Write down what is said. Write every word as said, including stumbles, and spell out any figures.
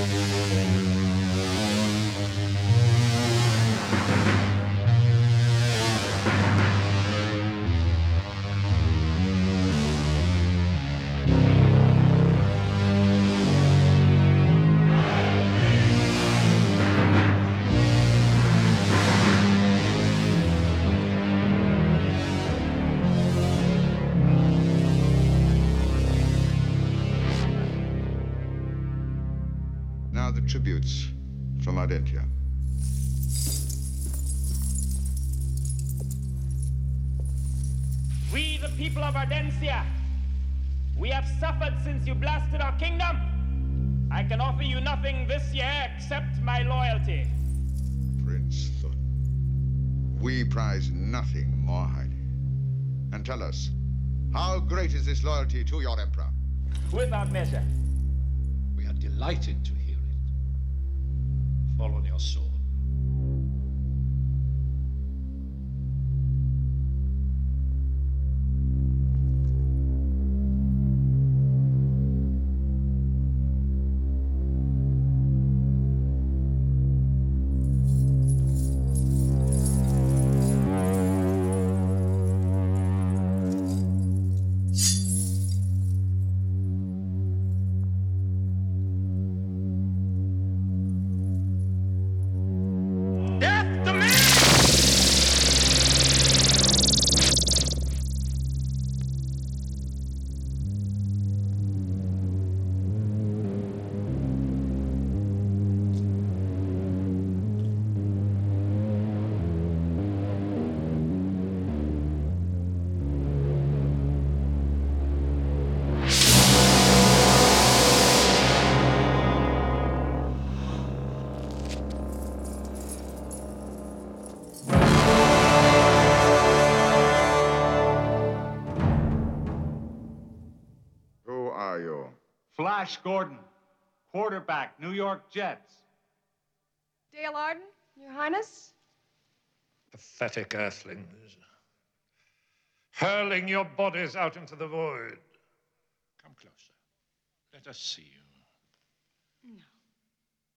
Now the tributes from Ardentia. We, the people of Ardentia, we have suffered since you blasted our kingdom. I can offer you nothing this year except my loyalty. Prince Thun, we prize nothing more highly. And tell us, how great is this loyalty to your emperor? Without measure. We are delighted to hear it. Fall on your sword. Flash Gordon, quarterback, New York Jets. Dale Arden, Your Highness. Pathetic earthlings, hurling your bodies out into the void. Come closer. Let us see you.